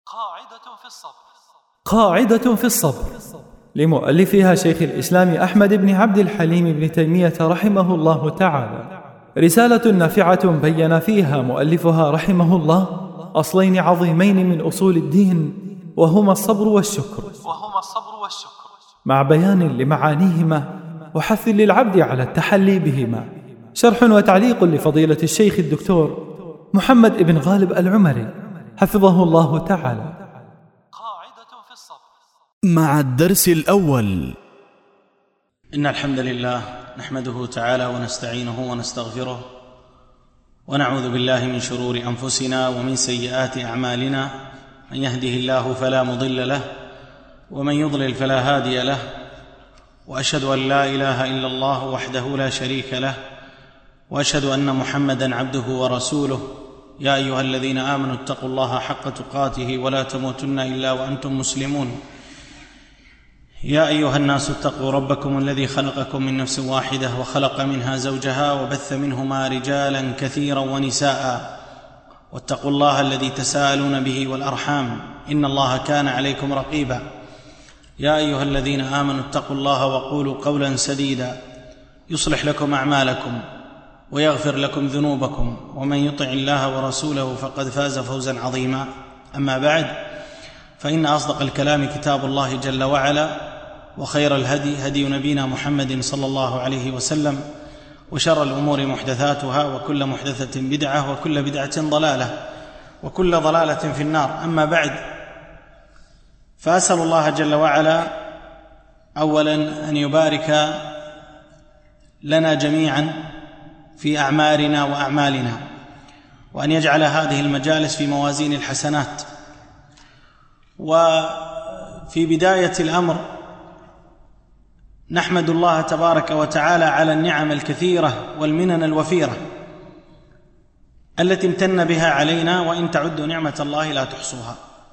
قاعدة في الصبر لمؤلفها شيخ الإسلام أحمد بن عبد الحليم بن تيمية رحمه الله تعالى، رسالة نافعة بين فيها مؤلفها رحمه الله أصلين عظيمين من أصول الدين، وهما الصبر والشكر، مع بيان لمعانيهما وحث للعبد على التحلي بهما. شرح وتعليق لفضيلة الشيخ الدكتور محمد بن غالب العمري حفظه الله تعالى. مع الدرس الأول. إن الحمد لله نحمده تعالى ونستعينه ونستغفره، ونعوذ بالله من شرور أنفسنا ومن سيئات أعمالنا، من يهده الله فلا مضل له ومن يضلل فلا هادي له، وأشهد أن لا إله إلا الله وحده لا شريك له، وأشهد أن محمدًا عبده ورسوله. يا أيها الذين آمنوا اتقوا الله حق تقاته ولا تموتن إلا وأنتم مسلمون. يا أيها الناس اتقوا ربكم الذي خلقكم من نفس واحدة وخلق منها زوجها وبث منهما رجالا كثيرا ونساء، واتقوا الله الذي تساءلون به والأرحام إن الله كان عليكم رقيبا. يا أيها الذين آمنوا اتقوا الله وقولوا قولا سديدا يصلح لكم أعمالكم ويغفر لكم ذنوبكم، ومن يطع الله ورسوله فقد فاز فوزا عظيما. أما بعد، فإن أصدق الكلام كتاب الله جل وعلا، وخير الهدي هدي نبينا محمد صلى الله عليه وسلم، وشر الأمور محدثاتها، وكل محدثة بدعة، وكل بدعة ضلالة، وكل ضلالة في النار. أما بعد، فأسأل الله جل وعلا أولا أن يبارك لنا جميعا في أعمارنا وأعمالنا، وأن يجعل هذه المجالس في موازين الحسنات. وفي بداية الأمر نحمد الله تبارك وتعالى على النعم الكثيرة والمنن الوفيرة التي امتن بها علينا، وإن تعدوا نعمة الله لا تحصوها.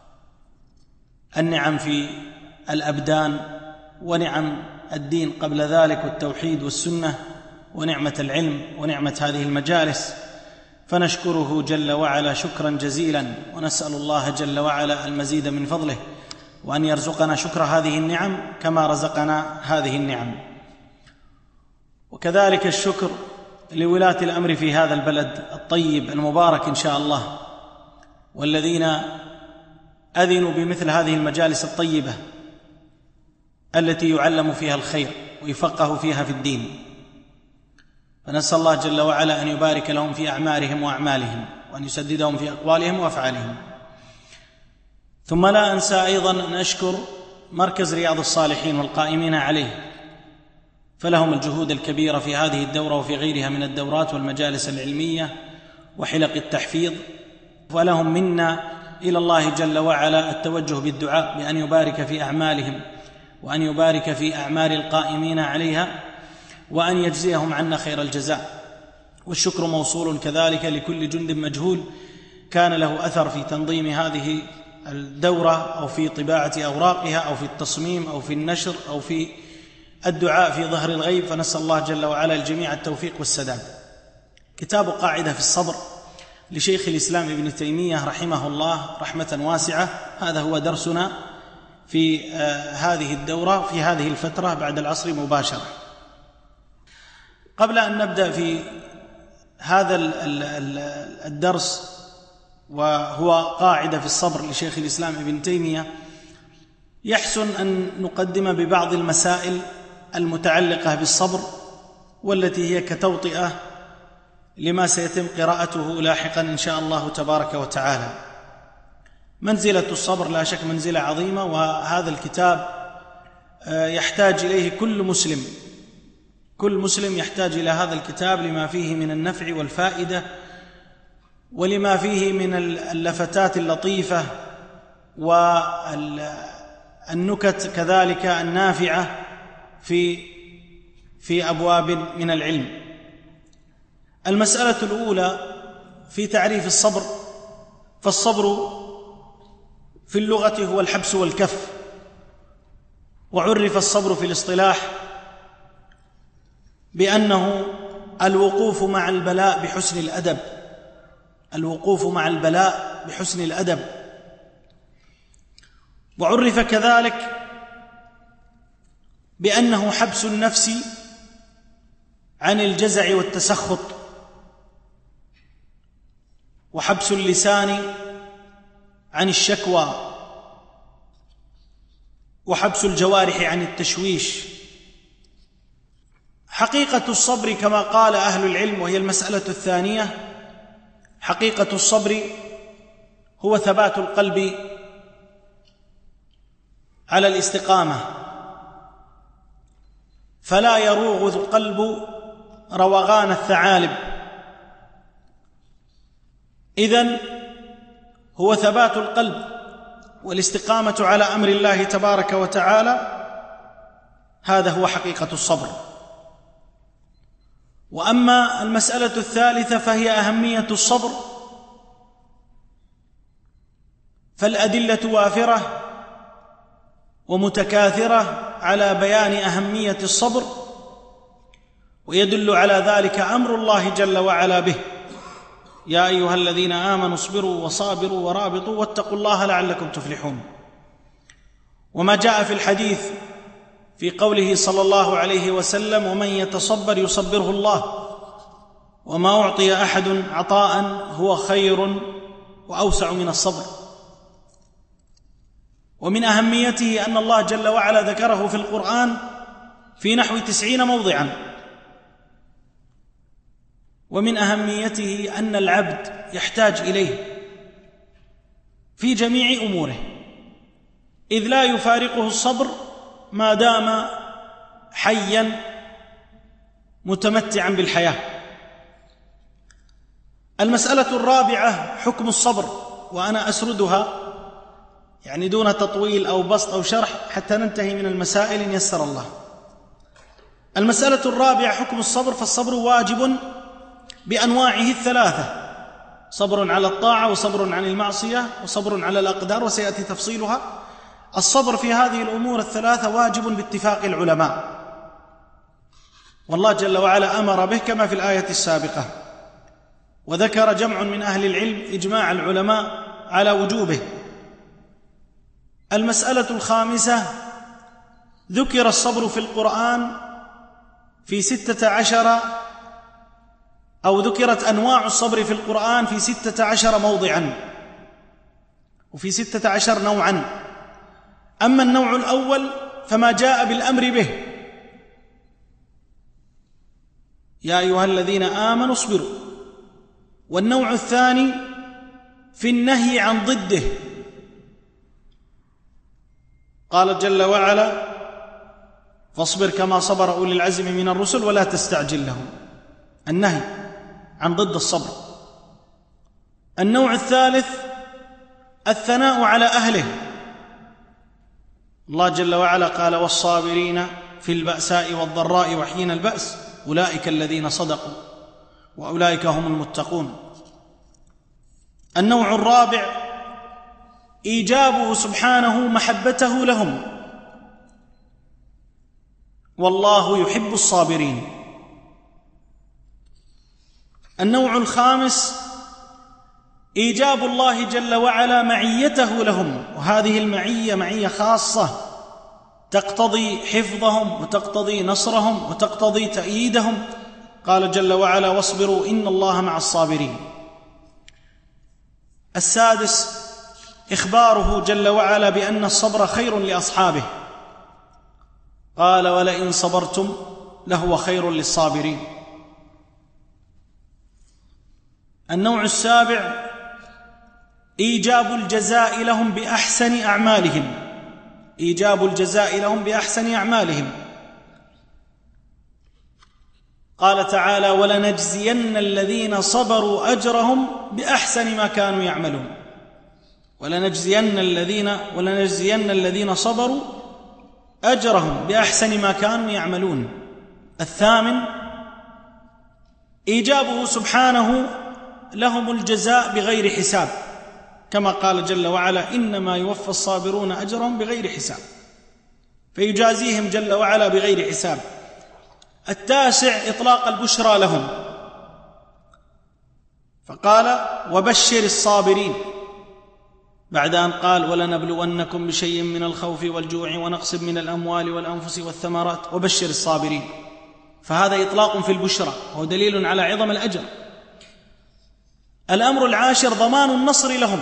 النعم في الأبدان، ونعم الدين قبل ذلك والتوحيد والسنة، ونعمة العلم، ونعمة هذه المجالس، فنشكره جل وعلا شكرا جزيلا، ونسأل الله جل وعلا المزيد من فضله، وأن يرزقنا شكر هذه النعم كما رزقنا هذه النعم. وكذلك الشكر لولاة الأمر في هذا البلد الطيب المبارك إن شاء الله، والذين أذنوا بمثل هذه المجالس الطيبة التي يعلم فيها الخير ويفقه فيها في الدين. فنسأل الله جل وعلا أن يبارك لهم في أعمارهم وأعمالهم، وأن يسددهم في أقوالهم وأفعالهم. ثم لا أنسى أيضا أن أشكر مركز رياض الصالحين والقائمين عليه، فلهم الجهود الكبيرة في هذه الدورة وفي غيرها من الدورات والمجالس العلمية وحلق التحفيظ، ولهم منا إلى الله جل وعلا التوجه بالدعاء بأن يبارك في أعمالهم، وأن يبارك في أعمال القائمين عليها، وأن يجزيهم عنا خير الجزاء. والشكر موصول كذلك لكل جند مجهول كان له أثر في تنظيم هذه الدورة، أو في طباعة أوراقها، أو في التصميم، أو في النشر، أو في الدعاء في ظهر الغيب. فنسأل الله جل وعلا الجميع التوفيق والسداد. كتاب قاعدة في الصبر لشيخ الإسلام ابن تيمية رحمه الله رحمة واسعة، هذا هو درسنا في هذه الدورة في هذه الفترة بعد العصر مباشرة. قبل أن نبدأ في هذا الدرس، وهو قاعدة في الصبر لشيخ الإسلام ابن تيمية، يحسن أن نقدم ببعض المسائل المتعلقة بالصبر، والتي هي كتوطئة لما سيتم قراءته لاحقا إن شاء الله تبارك وتعالى. منزلة الصبر لا شك منزلة عظيمة، وهذا الكتاب يحتاج إليه كل مسلم يحتاج إلى هذا الكتاب لما فيه من النفع والفائدة، ولما فيه من اللفتات اللطيفة والنكت كذلك النافعة في أبواب من العلم. المسألة الأولى في تعريف الصبر، فالصبر في اللغة هو الحبس والكف، وعرف الصبر في الاصطلاح بأنه الوقوف مع البلاء بحسن الأدب، الوقوف مع البلاء بحسن الأدب. وعرف كذلك بأنه حبس النفس عن الجزع والتسخط، وحبس اللسان عن الشكوى، وحبس الجوارح عن التشويش. حقيقة الصبر كما قال أهل العلم، وهي المسألة الثانية، حقيقة الصبر هو ثبات القلب على الاستقامة، فلا يروغ القلب روغان الثعالب. إذن هو ثبات القلب والاستقامة على أمر الله تبارك وتعالى، هذا هو حقيقة الصبر. وأما المسألة الثالثة فهي أهمية الصبر، فالأدلة وافرة ومتكاثرة على بيان أهمية الصبر، ويدل على ذلك أمر الله جل وعلا به: يا أيها الذين آمنوا اصبروا وصابروا ورابطوا واتقوا الله لعلكم تفلحون. وما جاء في الحديث في قوله صلى الله عليه وسلم: ومن يتصبر يصبره الله، وما أعطي أحد عطاء هو خير وأوسع من الصبر. ومن أهميته أن الله جل وعلا ذكره في القرآن في نحو 90 موضعا. ومن أهميته أن العبد يحتاج إليه في جميع أموره، إذ لا يفارقه الصبر ما دام حيا متمتعا بالحياة. المسألة الرابعة حكم الصبر، وأنا أسردها يعني دون تطويل أو بسط أو شرح حتى ننتهي من المسائل إن يسر الله. المسألة الرابعة حكم الصبر، فالصبر واجب بأنواعه الثلاثة: صبر على الطاعة، وصبر عن المعصية، وصبر على الأقدار، وسيأتي تفصيلها. الصبر في هذه الأمور الثلاثة واجب باتفاق العلماء، والله جل وعلا أمر به كما في الآية السابقة، وذكر جمع من أهل العلم إجماع العلماء على وجوبه. المسألة الخامسة: ذكر الصبر في القرآن في 16 أو ذكرت أنواع الصبر في القرآن في 16 موضعا، وفي 16 نوعا. أما النوع الأول فما جاء بالأمر به: يا أيها الذين آمنوا اصبروا. والنوع الثاني في النهي عن ضده، قال جل وعلا: فاصبر كما صبر أولي العزم من الرسل ولا تستعجل لهم، النهي عن ضد الصبر. النوع الثالث الثناء على أهله، الله جل وعلا قال: والصابرين في البأساء والضراء وحين البأس أولئك الذين صدقوا وأولئك هم المتقون. النوع الرابع إيجابه سبحانه محبته لهم، والله يحب الصابرين. النوع الخامس إيجاب الله جل وعلا معيته لهم، وهذه المعية معية خاصة تقتضي حفظهم وتقتضي نصرهم وتقتضي تأييدهم. قال جل وعلا: واصبروا إن الله مع الصابرين. السادس إخباره جل وعلا بأن الصبر خير لأصحابه، قال: ولئن صبرتم لهو خير للصابرين. النوع السابع إيجاب الجزاء لهم بأحسن أعمالهم، إيجاب الجزاء لهم بأحسن أعمالهم. قال تعالى: ولنجزين الذين صبروا أجرهم بأحسن ما كانوا يعملون. ولنجزين الذين صبروا أجرهم بأحسن ما كانوا يعملون. الثامن إيجابه سبحانه لهم الجزاء بغير حساب، كما قال جل وعلا: إنما يوفى الصابرون أجرهم بغير حساب، فيجازيهم جل وعلا بغير حساب. التاسع إطلاق البشرى لهم، فقال: وبشر الصابرين، بعد أن قال ولنبلونكم بشيء من الخوف والجوع ونقص من الأموال والأنفس والثمرات وبشر الصابرين، فهذا إطلاق في البشرى وهو دليل على عظم الأجر. الأمر العاشر ضمان النصر لهم،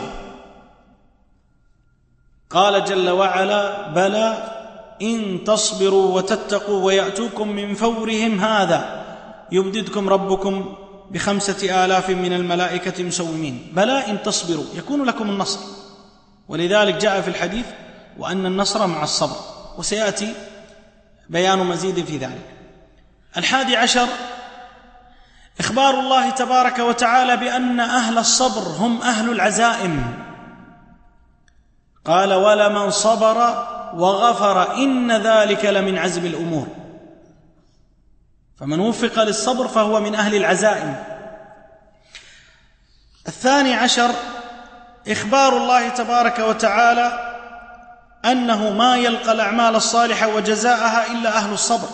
قال جل وعلا بلى إن تصبروا وتتقوا ويأتوكم من فورهم هذا يمددكم ربكم ب5,000 من الملائكة مسومين. بلى إن تصبروا يكون لكم النصر، ولذلك جاء في الحديث وأن النصر مع الصبر، وسيأتي بيان مزيد في ذلك. 11 إخبار الله تبارك وتعالى بأن أهل الصبر هم أهل العزائم، قال ولمن صبر وغفر إن ذلك لمن عزم الأمور، فمن وفق للصبر فهو من أهل العزائم. 12 إخبار الله تبارك وتعالى أنه ما يلقى الأعمال الصالحة وجزاءها إلا أهل الصبر،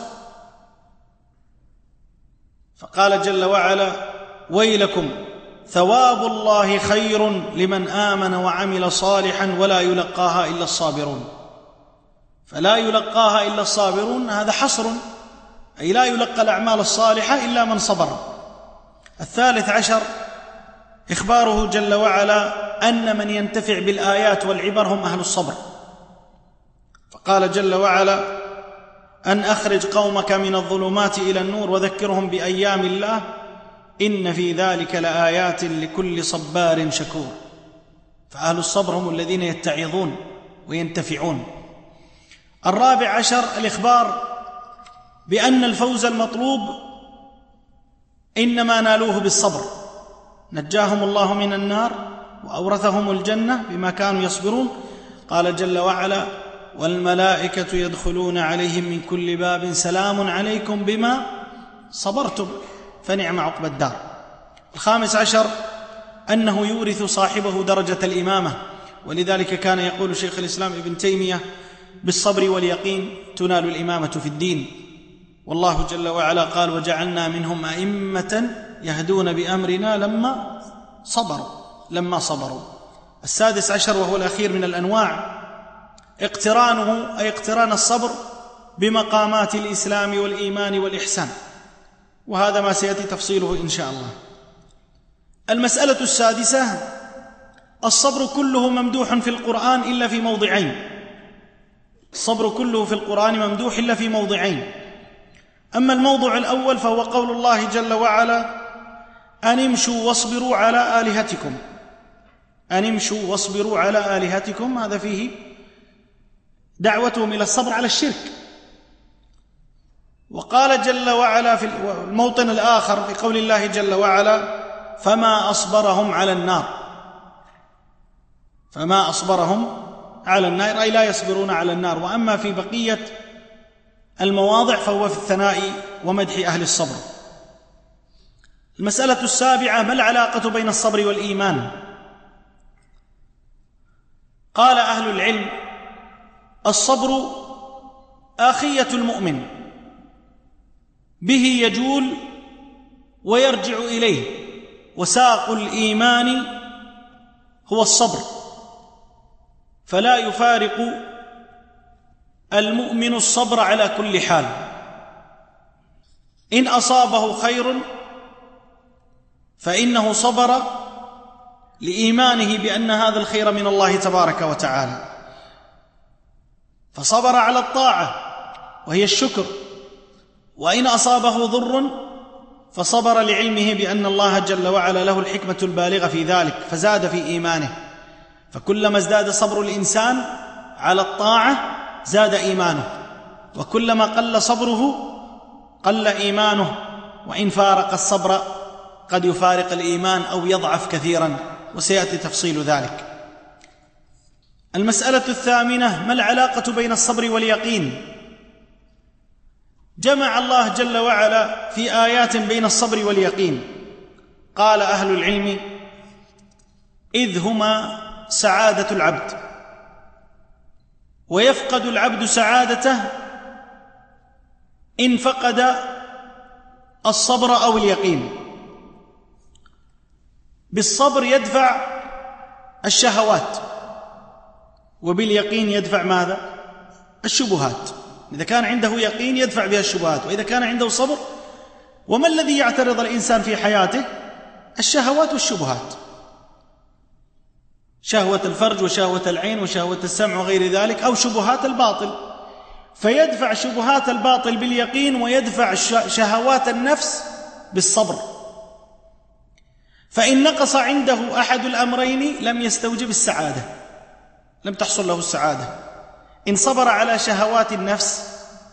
فقال جل وعلا ويلكم ثواب الله خير لمن آمن وعمل صالحا ولا يلقاها إلا الصابرون. فلا يلقاها إلا الصابرون هذا حصر، أي لا يلقى الأعمال الصالحة إلا من صبر. 13 إخباره جل وعلا أن من ينتفع بالآيات والعبر هم أهل الصبر، فقال جل وعلا أن أخرج قومك من الظلمات إلى النور وذكرهم بأيام الله إن في ذلك لآيات لكل صبار شكور. فأهل الصبر هم الذين يتعظون وينتفعون. 14 الإخبار بأن الفوز المطلوب إنما نالوه بالصبر، نجاهم الله من النار وأورثهم الجنة بما كانوا يصبرون. قال جل وعلا والملائكة يدخلون عليهم من كل باب سلام عليكم بما صبرتم فنعم عقبى الدار. 15 أنه يورث صاحبه درجة الإمامة، ولذلك كان يقول شيخ الإسلام ابن تيمية بالصبر واليقين تنال الإمامة في الدين، والله جل وعلا قال وجعلنا منهم أئمة يهدون بأمرنا لما صبروا. 16 وهو الأخير من الأنواع اقترانه أي اقتران الصبر بمقامات الإسلام والإيمان والإحسان، وهذا ما سيأتي تفصيله إن شاء الله. المسألة السادسة الصبر كله ممدوح في القرآن إلا في موضعين. الصبر كله في القرآن ممدوح إلا في موضعين. أما الموضع الأول فهو قول الله جل وعلا أن امشوا واصبروا على آلهتكم. أن امشوا واصبروا على آلهتكم، هذا فيه دعوتهم إلى الصبر على الشرك. وقال جل وعلا في الموطن الآخر في قول الله جل وعلا فما أصبرهم على النار. فما أصبرهم على النار أي لا يصبرون على النار. وأما في بقية المواضع فهو في الثناء ومدح أهل الصبر. المسألة السابعة ما العلاقة بين الصبر والإيمان؟ قال أهل العلم الصبر آخية المؤمن، به يجول ويرجع إليه، وساق الإيمان هو الصبر، فلا يفارق المؤمن الصبر على كل حال. إن أصابه خير فإنه صبر لإيمانه بأن هذا الخير من الله تبارك وتعالى، فصبر على الطاعة وهي الشكر. وإن أصابه ضر فصبر لعلمه بأن الله جل وعلا له الحكمة البالغة في ذلك فزاد في إيمانه. فكلما ازداد صبر الإنسان على الطاعة زاد إيمانه، وكلما قل صبره قل إيمانه، وإن فارق الصبر قد يفارق الإيمان أو يضعف كثيرا، وسيأتي تفصيل ذلك. المسألة الثامنة ما العلاقة بين الصبر واليقين؟ جمع الله جل وعلا في آيات بين الصبر واليقين. قال أهل العلم إذ هما سعادة العبد، ويفقد العبد سعادته إن فقد الصبر أو اليقين. بالصبر يدفع الشهوات وباليقين يدفع ماذا؟ الشبهات. إذا كان عنده يقين يدفع بها الشبهات، وإذا كان عنده صبر. وما الذي يعترض الإنسان في حياته؟ الشهوات والشبهات، شهوة الفرج وشهوة العين وشهوة السمع وغير ذلك، أو شبهات الباطل، فيدفع شبهات الباطل باليقين ويدفع شهوات النفس بالصبر. فإن نقص عنده أحد الأمرين لم يستوجب السعادة، لم تحصل له السعادة. إن صبر على شهوات النفس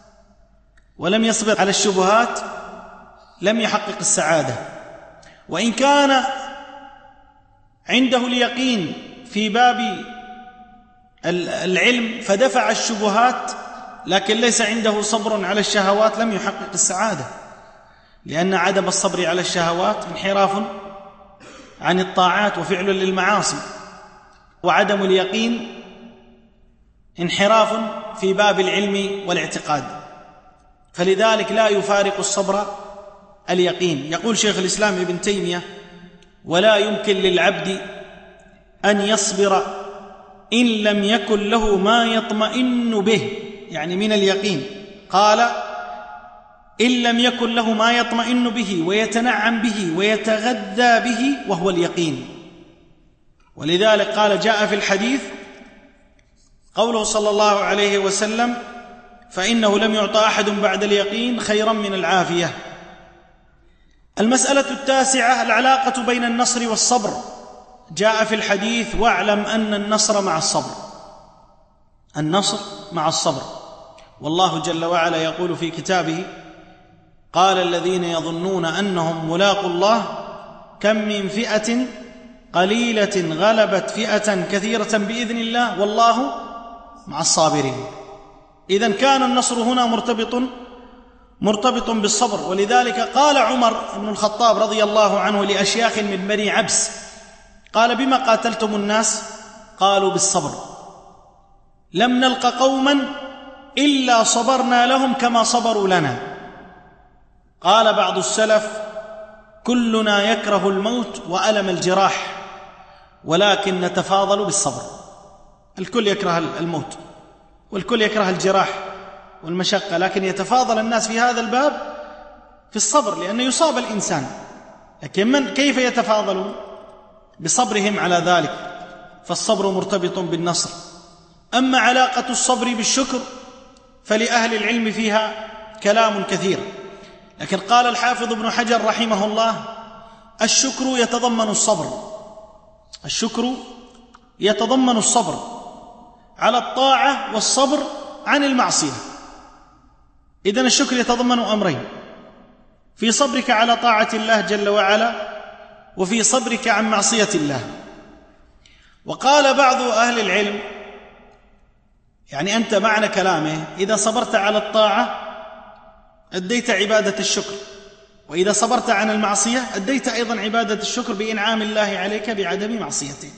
ولم يصبر على الشبهات لم يحقق السعادة. وإن كان عنده اليقين في باب العلم فدفع الشبهات لكن ليس عنده صبر على الشهوات لم يحقق السعادة، لأن عدم الصبر على الشهوات انحراف عن الطاعات وفعل للمعاصي، وعدم اليقين انحراف في باب العلم والاعتقاد. فلذلك لا يفارق الصبر اليقين. يقول شيخ الإسلام ابن تيمية: ولا يمكن للعبد أن يصبر إن لم يكن له ما يطمئن به، يعني من اليقين. قال: إن لم يكن له ما يطمئن به ويتنعم به ويتغذى به وهو اليقين. ولذلك قال جاء في الحديث قوله صلى الله عليه وسلم: فإنه لم يعطى أحد بعد اليقين خيرا من العافية. المسألة التاسعة العلاقة بين النصر والصبر. جاء في الحديث: واعلم أن النصر مع الصبر. النصر مع الصبر. والله جل وعلا يقول في كتابه: قال الذين يظنون أنهم ملاقوا الله كم من فئة قليلة غلبت فئة كثيرة بإذن الله والله مع الصابرين. إذن كان النصر هنا مرتبط بالصبر. ولذلك قال عمر بن الخطاب رضي الله عنه لأشياخ من بني عبس: قال: بما قاتلتم الناس؟ قالوا: بالصبر. لم نلق قوما إلا صبرنا لهم كما صبروا لنا. قال بعض السلف: كلنا يكره الموت وألم الجراح ولكن نتفاضل بالصبر. الكل يكره الموت والكل يكره الجراح والمشقة، لكن يتفاضل الناس في هذا الباب في الصبر، لأنه يصاب الإنسان. لكن كيف يتفاضلون؟ بصبرهم على ذلك. فالصبر مرتبط بالنصر. أما علاقة الصبر بالشكر فلأهل العلم فيها كلام كثير، لكن قال الحافظ ابن حجر رحمه الله: الشكر يتضمن الصبر. الشكر يتضمن الصبر على الطاعة والصبر عن المعصية. إذن الشكر يتضمن أمرين: في صبرك على طاعة الله جل وعلا وفي صبرك عن معصية الله. وقال بعض أهل العلم، يعني أنت معنى كلامه إذا صبرت على الطاعة أديت عبادة الشكر، وإذا صبرت عن المعصية أديت أيضا عبادة الشكر بإنعام الله عليك بعدم معصيته.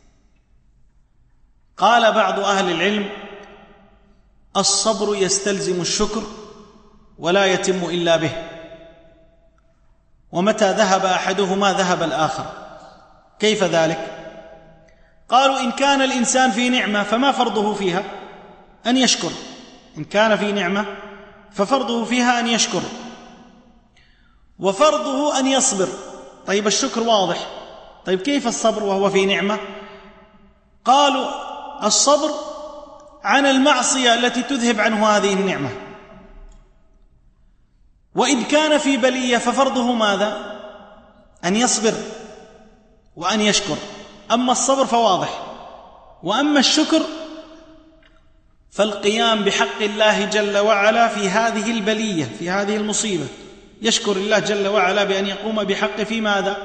قال بعض أهل العلم: الصبر يستلزم الشكر ولا يتم إلا به، ومتى ذهب أحدهما ذهب الآخر. كيف ذلك؟ قالوا: إن كان الإنسان في نعمة فما فرضه فيها؟ أن يشكر. إن كان في نعمة ففرضه فيها أن يشكر، وفرضه أن يصبر. طيب الشكر واضح، طيب كيف الصبر وهو في نعمة؟ قالوا: الصبر عن المعصية التي تذهب عنه هذه النعمة. وإن كان في بلية ففرضه ماذا؟ أن يصبر وأن يشكر. أما الصبر فواضح، وأما الشكر فالقيام بحق الله جل وعلا في هذه البلية، في هذه المصيبة، يشكر الله جل وعلا بأن يقوم بحقه في ماذا؟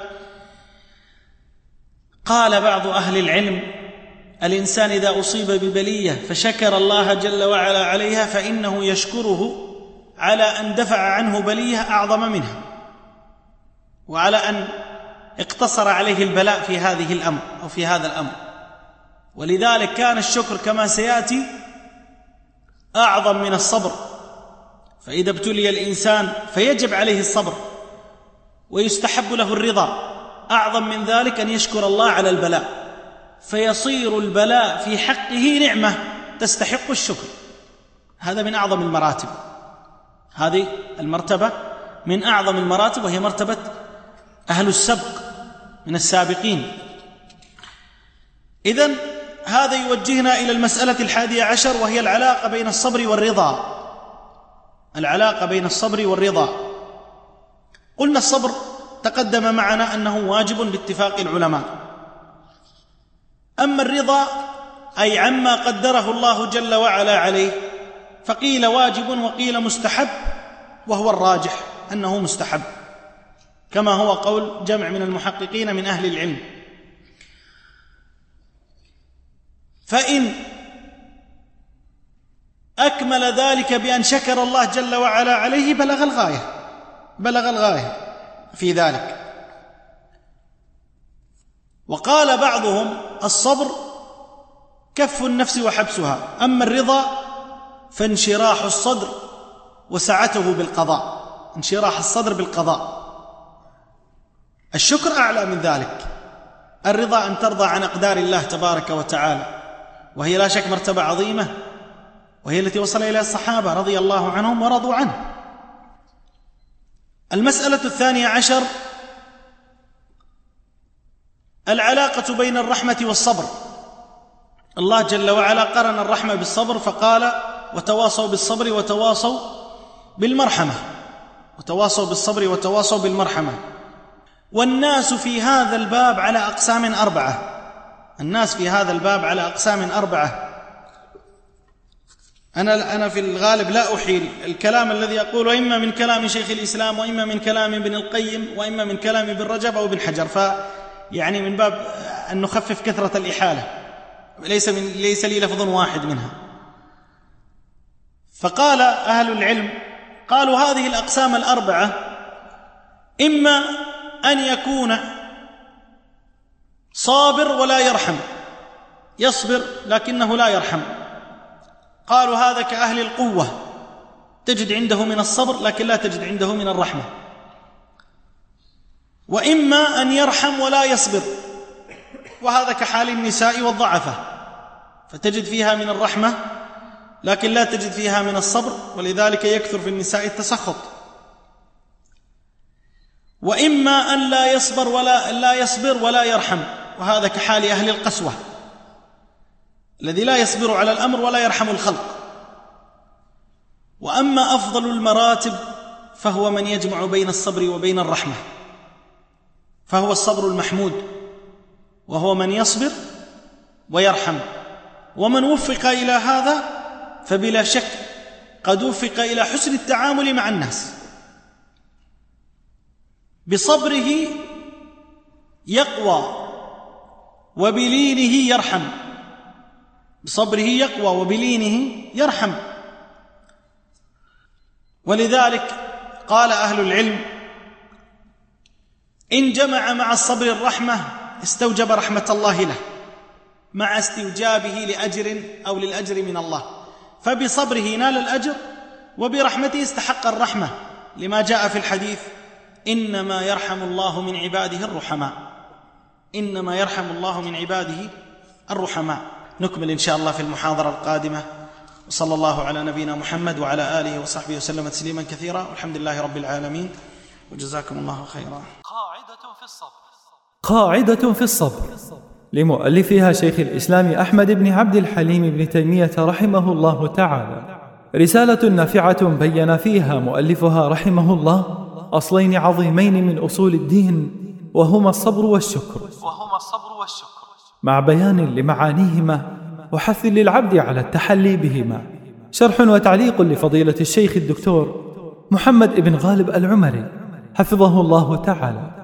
قال بعض أهل العلم: الإنسان إذا أصيب ببلية فشكر الله جل وعلا عليها فإنه يشكره على أن دفع عنه بلية أعظم منها، وعلى أن اقتصر عليه البلاء في هذه الأمر أو في هذا الأمر. ولذلك كان الشكر كما سيأتي أعظم من الصبر. فإذا ابتلي الإنسان فيجب عليه الصبر ويستحب له الرضا. أعظم من ذلك أن يشكر الله على البلاء، فيصير البلاء في حقه نعمة تستحق الشكر. هذا من أعظم المراتب، هذه المرتبة من أعظم المراتب، وهي مرتبة أهل السبق من السابقين. إذن هذا يوجهنا إلى المسألة 11، وهي العلاقة بين الصبر والرضا. العلاقة بين الصبر والرضا. قلنا الصبر تقدم معنا أنه واجب باتفاق العلماء. أما الرضا أي عما قدره الله جل وعلا عليه، فقيل واجب وقيل مستحب، وهو الراجح أنه مستحب، كما هو قول جمع من المحققين من أهل العلم. فإن أكمل ذلك بأن شكر الله جل وعلا عليه بلغ الغاية في ذلك. وقال بعضهم الصبر كف النفس وحبسها، أما الرضا فانشراح الصدر وسعته بالقضاء، انشراح الصدر بالقضاء. الشكر أعلى من ذلك. الرضا أن ترضى عن أقدار الله تبارك وتعالى، وهي لا شك مرتبة عظيمة، وهي التي وصل إليها الصحابة رضي الله عنهم ورضوا عنه. المسألة 12، العلاقة بين الرحمة والصبر. الله جل وعلا قرن الرحمة بالصبر فقال وتواصوا بالصبر وتواصوا بالمرحمة، وتواصوا بالصبر وتواصوا بالمرحمة. والناس في هذا الباب على أقسام 4. الناس في هذا الباب على أقسام 4. أنا في الغالب لا أحيل الكلام الذي أقوله إما من كلام شيخ الإسلام، وإما من كلام ابن القيم، وإما من كلام ابن رجب أو ابن حجر، فيعني من باب أن نخفف كثرة الإحالة، ليس لي لفظ واحد منها. فقال أهل العلم، قالوا هذه الأقسام 4 إما أن يكون صابر ولا يرحم، يصبر لكنه لا يرحم. قالوا هذا كأهل القوة، تجد عنده من الصبر لكن لا تجد عنده من الرحمة. وإما أن يرحم ولا يصبر، وهذا كحال النساء والضعفة، فتجد فيها من الرحمة لكن لا تجد فيها من الصبر، ولذلك يكثر في النساء التسخط. وإما أن لا يصبر ولا يرحم، وهذا كحال أهل القسوة، الذي لا يصبر على الأمر ولا يرحم الخلق. وأما أفضل المراتب فهو من يجمع بين الصبر وبين الرحمة، فهو الصبر المحمود، وهو من يصبر ويرحم. ومن وفق إلى هذا فبلا شك قد وفق إلى حسن التعامل مع الناس. بصبره يقوى وبلينه يرحم، بصبره يقوى وبلينه يرحم. ولذلك قال أهل العلم إن جمع مع الصبر الرحمة استوجب رحمة الله له، مع استوجابه لأجر أو للأجر من الله، فبصبره نال الأجر وبرحمته استحق الرحمة، لما جاء في الحديث إنما يرحم الله من عباده الرحماء، إنما يرحم الله من عباده الرحماء. نكمل إن شاء الله في المحاضرة القادمة، وصلى الله على نبينا محمد وعلى آله وصحبه وسلم تسليما كثيرا، والحمد لله رب العالمين، وجزاكم الله خيرا. قاعدة في الصبر لمؤلفها شيخ الإسلام أحمد بن عبد الحليم بن تيمية رحمه الله تعالى، رسالة نافعة بين فيها مؤلفها رحمه الله أصلين عظيمين من أصول الدين، وهما الصبر والشكر، مع بيان لمعانيهما وحث للعبد على التحلي بهما. شرح وتعليق لفضيلة الشيخ الدكتور محمد بن غالب العمري حفظه الله تعالى.